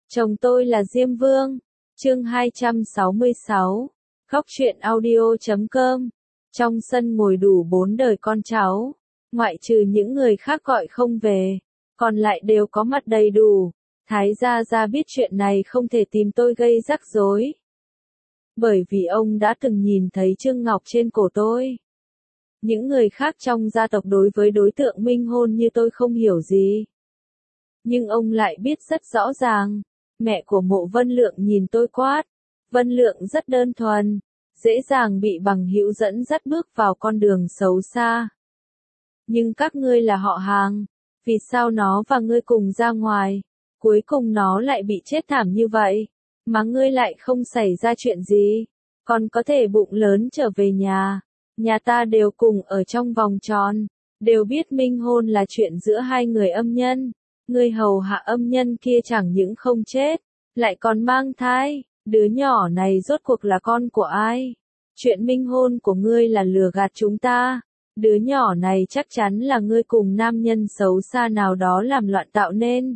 Chồng tôi là Diêm Vương. Chương 266. Góc truyện audio.com. Trong sân ngồi đủ 4 đời con cháu, ngoại trừ những người khác gọi không về, còn lại đều có mặt đầy đủ. Thái gia gia biết chuyện này không thể tìm tôi gây rắc rối, bởi vì ông đã từng nhìn thấy chương ngọc trên cổ tôi. Những người khác trong gia tộc đối với đối tượng minh hôn như tôi không hiểu gì, nhưng ông lại biết rất rõ ràng. Mẹ của Mộ Vân Lượng nhìn tôi quát. Vân Lượng rất đơn thuần, dễ dàng bị bằng hữu dẫn dắt bước vào con đường xấu xa. Nhưng các ngươi là họ hàng, vì sao nó và ngươi cùng ra ngoài, cuối cùng nó lại bị chết thảm như vậy, mà ngươi lại không xảy ra chuyện gì, còn có thể bụng lớn trở về nhà. Nhà ta đều cùng ở trong vòng tròn, đều biết minh hôn là chuyện giữa hai người âm nhân. Ngươi hầu hạ âm nhân kia chẳng những không chết, lại còn mang thai. Đứa nhỏ này rốt cuộc là con của ai? Chuyện minh hôn của ngươi là lừa gạt chúng ta. Đứa nhỏ này chắc chắn là ngươi cùng nam nhân xấu xa nào đó làm loạn tạo nên.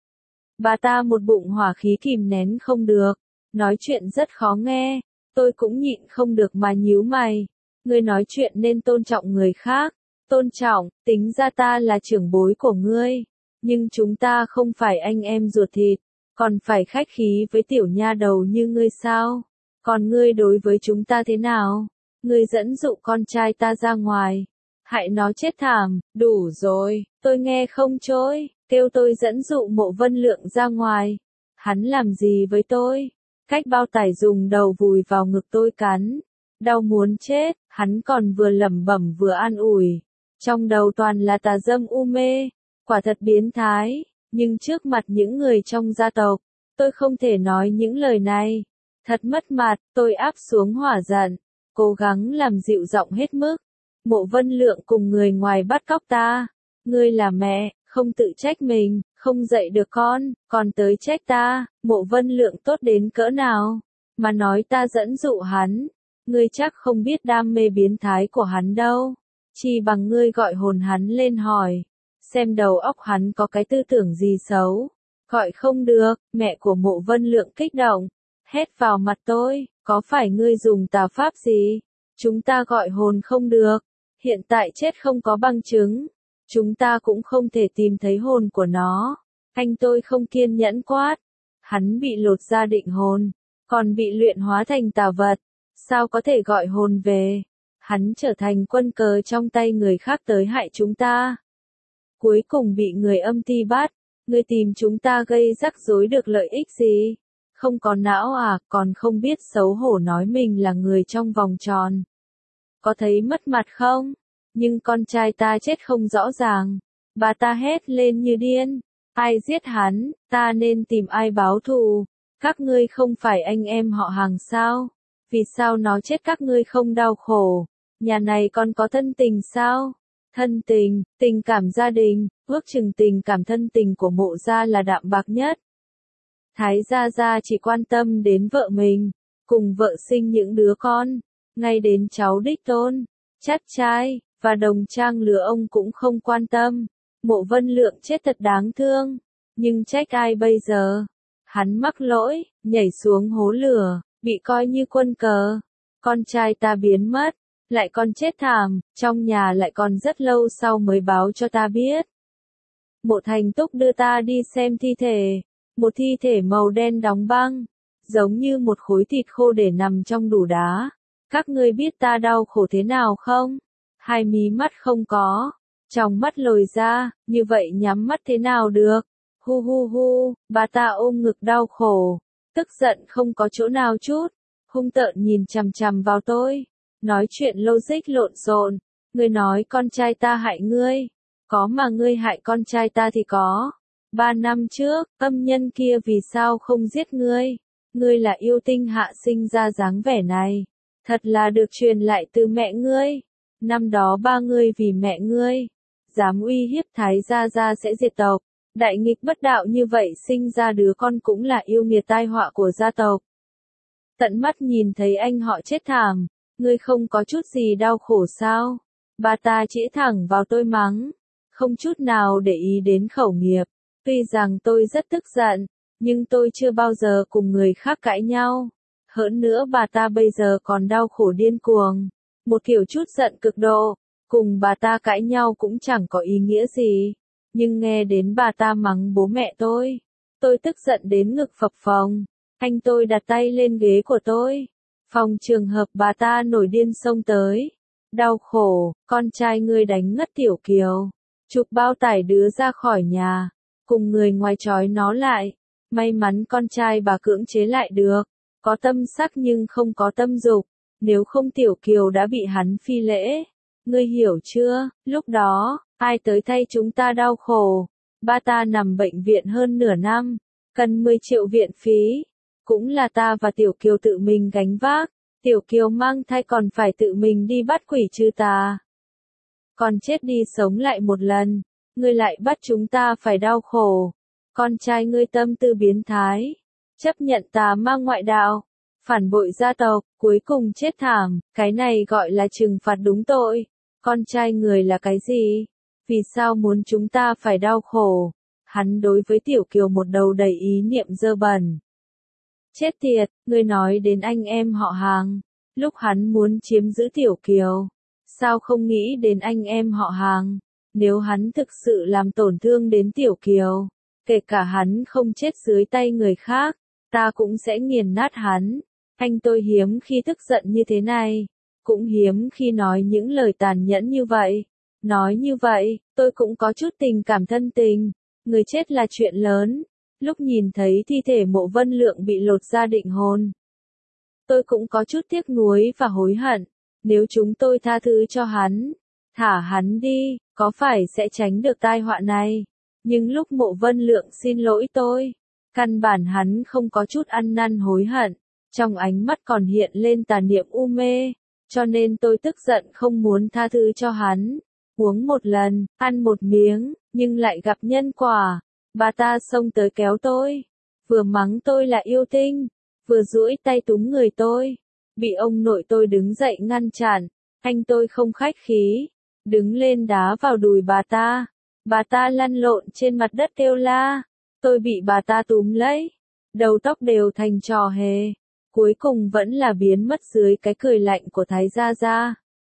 Bà ta một bụng hỏa khí kìm nén không được, nói chuyện rất khó nghe. Tôi cũng nhịn không được mà nhíu mày. Ngươi nói chuyện nên tôn trọng người khác. Tôn trọng, tính ra ta là trưởng bối của ngươi, nhưng chúng ta không phải anh em ruột thịt, còn phải khách khí với tiểu nha đầu như ngươi sao? Còn ngươi đối với chúng ta thế nào? Ngươi dẫn dụ con trai ta ra ngoài, hại nó chết thảm. Đủ rồi, tôi nghe không trôi, kêu tôi dẫn dụ Mộ Vân Lượng ra ngoài. Hắn làm gì với tôi? Cách bao tải dùng đầu vùi vào ngực tôi cắn, đau muốn chết. Hắn còn vừa lẩm bẩm vừa an ủi, trong đầu toàn là tà dâm u mê. Quả thật biến thái, nhưng trước mặt những người trong gia tộc, tôi không thể nói những lời này. Thật mất mặt. Tôi áp xuống hỏa giận, cố gắng làm dịu giọng hết mức. Mộ Vân Lượng cùng người ngoài bắt cóc ta. Ngươi là mẹ, không tự trách mình, không dạy được con, còn tới trách ta. Mộ Vân Lượng tốt đến cỡ nào, mà nói ta dẫn dụ hắn. Ngươi chắc không biết đam mê biến thái của hắn đâu. Chỉ bằng ngươi gọi hồn hắn lên hỏi, xem đầu óc hắn có cái tư tưởng gì xấu. Gọi không được. Mẹ của Mộ Vân Lượng kích động, hét vào mặt tôi, có phải ngươi dùng tà pháp gì? Chúng ta gọi hồn không được, hiện tại chết không có bằng chứng, chúng ta cũng không thể tìm thấy hồn của nó. Anh tôi không kiên nhẫn quát, hắn bị lột ra định hồn, còn bị luyện hóa thành tà vật, sao có thể gọi hồn về? Hắn trở thành quân cờ trong tay người khác tới hại chúng ta, cuối cùng bị người âm ty bắt. Ngươi tìm chúng ta gây rắc rối được lợi ích gì? Không có não à, còn không biết xấu hổ nói mình là người trong vòng tròn. Có thấy mất mặt không? Nhưng con trai ta chết không rõ ràng. Bà ta hét lên như điên. Ai giết hắn, ta nên tìm ai báo thù? Các ngươi không phải anh em họ hàng sao? Vì sao nó chết các ngươi không đau khổ? Nhà này còn có thân tình sao? Thân tình, tình cảm gia đình, ước chừng tình cảm thân tình của Mộ gia là đạm bạc nhất. Thái gia gia chỉ quan tâm đến vợ mình, cùng vợ sinh những đứa con, ngay đến cháu đích tôn, chắt trai, và đồng trang lứa ông cũng không quan tâm. Mộ Vân Lượng chết thật đáng thương, nhưng trách ai bây giờ? Hắn mắc lỗi, nhảy xuống hố lửa, bị coi như quân cờ. Con trai ta biến mất, lại còn chết thảm, trong nhà lại còn rất lâu sau mới báo cho ta biết. Mộ Thành Túc đưa ta đi xem thi thể, một thi thể màu đen đóng băng, giống như một khối thịt khô để nằm trong đủ đá. Các ngươi biết ta đau khổ thế nào không? Hai mí mắt không có, trong mắt lồi ra, như vậy nhắm mắt thế nào được? Hu hu hu. Bà ta ôm ngực đau khổ, tức giận không có chỗ nào chút, hung tợn nhìn chằm chằm vào tôi. Nói chuyện logic lộn xộn. Ngươi nói con trai ta hại ngươi, có mà ngươi hại con trai ta thì có. 3 năm trước, âm nhân kia vì sao không giết ngươi? Ngươi là yêu tinh hạ sinh ra dáng vẻ này, thật là được truyền lại từ mẹ ngươi. Năm đó ba ngươi vì mẹ ngươi, dám uy hiếp Thái gia gia sẽ diệt tộc. Đại nghịch bất đạo như vậy sinh ra đứa con cũng là yêu nghiệt tai họa của gia tộc. Tận mắt nhìn thấy anh họ chết thảm, ngươi không có chút gì đau khổ sao? Bà ta chĩa thẳng vào tôi mắng, không chút nào để ý đến khẩu nghiệp. Tuy rằng tôi rất tức giận, nhưng tôi chưa bao giờ cùng người khác cãi nhau. Hơn nữa bà ta bây giờ còn đau khổ điên cuồng, một kiểu chút giận cực độ, cùng bà ta cãi nhau cũng chẳng có ý nghĩa gì. Nhưng nghe đến bà ta mắng bố mẹ tôi tức giận đến ngực phập phồng. Anh tôi đặt tay lên ghế của tôi. Phòng trường hợp bà ta nổi điên xông tới. Đau khổ, con trai ngươi đánh ngất Tiểu Kiều. Chụp bao tải đứa ra khỏi nhà, cùng người ngoài trói nó lại. May mắn con trai bà cưỡng chế lại được. Có tâm sắc nhưng không có tâm dục. Nếu không Tiểu Kiều đã bị hắn phi lễ. Ngươi hiểu chưa, lúc đó, ai tới thay chúng ta đau khổ. Ba ta nằm bệnh viện hơn nửa năm, cần 10 triệu viện phí. Cũng là ta và Tiểu Kiều tự mình gánh vác. Tiểu Kiều mang thai còn phải tự mình đi bắt quỷ trừ tà. Còn chết đi sống lại một lần, ngươi lại bắt chúng ta phải đau khổ. Con trai ngươi tâm tư biến thái, chấp nhận tà ma ngoại đạo, phản bội gia tộc, cuối cùng chết thảm, cái này gọi là trừng phạt đúng tội. Con trai người là cái gì? Vì sao muốn chúng ta phải đau khổ? Hắn đối với Tiểu Kiều một đầu đầy ý niệm dơ bẩn. Chết tiệt, ngươi nói đến anh em họ hàng, lúc hắn muốn chiếm giữ Tiểu Kiều. Sao không nghĩ đến anh em họ hàng? Nếu hắn thực sự làm tổn thương đến Tiểu Kiều, kể cả hắn không chết dưới tay người khác, ta cũng sẽ nghiền nát hắn. Anh tôi hiếm khi tức giận như thế này, cũng hiếm khi nói những lời tàn nhẫn như vậy. Nói như vậy, tôi cũng có chút tình cảm thân tình. Người chết là chuyện lớn. Lúc nhìn thấy thi thể Mộ Vân Lượng bị lột da định hồn, tôi cũng có chút tiếc nuối và hối hận. Nếu chúng tôi tha thứ cho hắn, thả hắn đi, có phải sẽ tránh được tai họa này? Nhưng lúc Mộ Vân Lượng xin lỗi tôi, căn bản hắn không có chút ăn năn hối hận, trong ánh mắt còn hiện lên tà niệm u mê, cho nên tôi tức giận không muốn tha thứ cho hắn. Uống một lần, ăn một miếng, nhưng lại gặp nhân quả. Bà ta xông tới kéo tôi, vừa mắng tôi là yêu tinh, vừa duỗi tay túm người tôi. Bị ông nội tôi đứng dậy ngăn cản, anh tôi không khách khí, đứng lên đá vào đùi bà ta. Bà ta lăn lộn trên mặt đất kêu la, tôi bị bà ta túm lấy, đầu tóc đều thành trò hề, cuối cùng vẫn là biến mất dưới cái cười lạnh của Thái Gia Gia.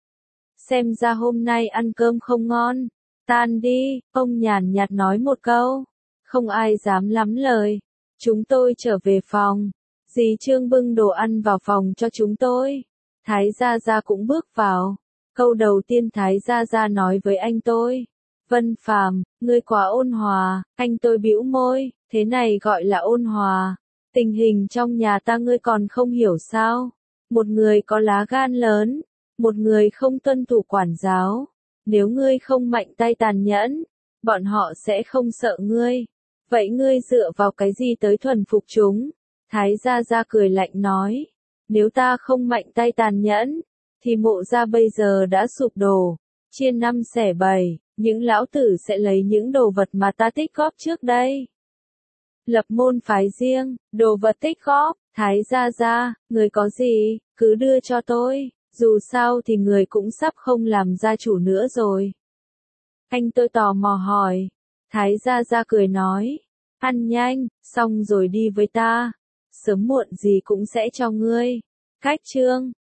Xem ra hôm nay ăn cơm không ngon, tan đi, ông nhàn nhạt nói một câu, không ai dám lắm lời. Chúng tôi trở về phòng, dì Trương bưng đồ ăn vào phòng cho chúng tôi. Thái Gia Gia cũng bước vào. Câu đầu tiên Thái Gia Gia nói với anh tôi, Vân Phàm, ngươi quá ôn hòa. Anh tôi bĩu môi, thế này gọi là ôn hòa? Tình hình trong nhà ta ngươi còn không hiểu sao? Một người có lá gan lớn, một người không tuân thủ quản giáo. Nếu ngươi không mạnh tay tàn nhẫn, bọn họ sẽ không sợ ngươi. Vậy ngươi dựa vào cái gì tới thuần phục chúng? Thái Gia Gia cười lạnh nói, nếu ta không mạnh tay tàn nhẫn, thì Mộ gia bây giờ đã sụp đổ, chia năm xẻ bảy, những lão tử sẽ lấy những đồ vật mà ta tích góp trước đây. Lập môn phái riêng, đồ vật tích góp, Thái Gia Gia, người có gì, cứ đưa cho tôi, dù sao thì người cũng sắp không làm gia chủ nữa rồi. Anh tôi tò mò hỏi, Thái Gia Gia cười nói, ăn nhanh, xong rồi đi với ta, sớm muộn gì cũng sẽ cho ngươi. Cách chương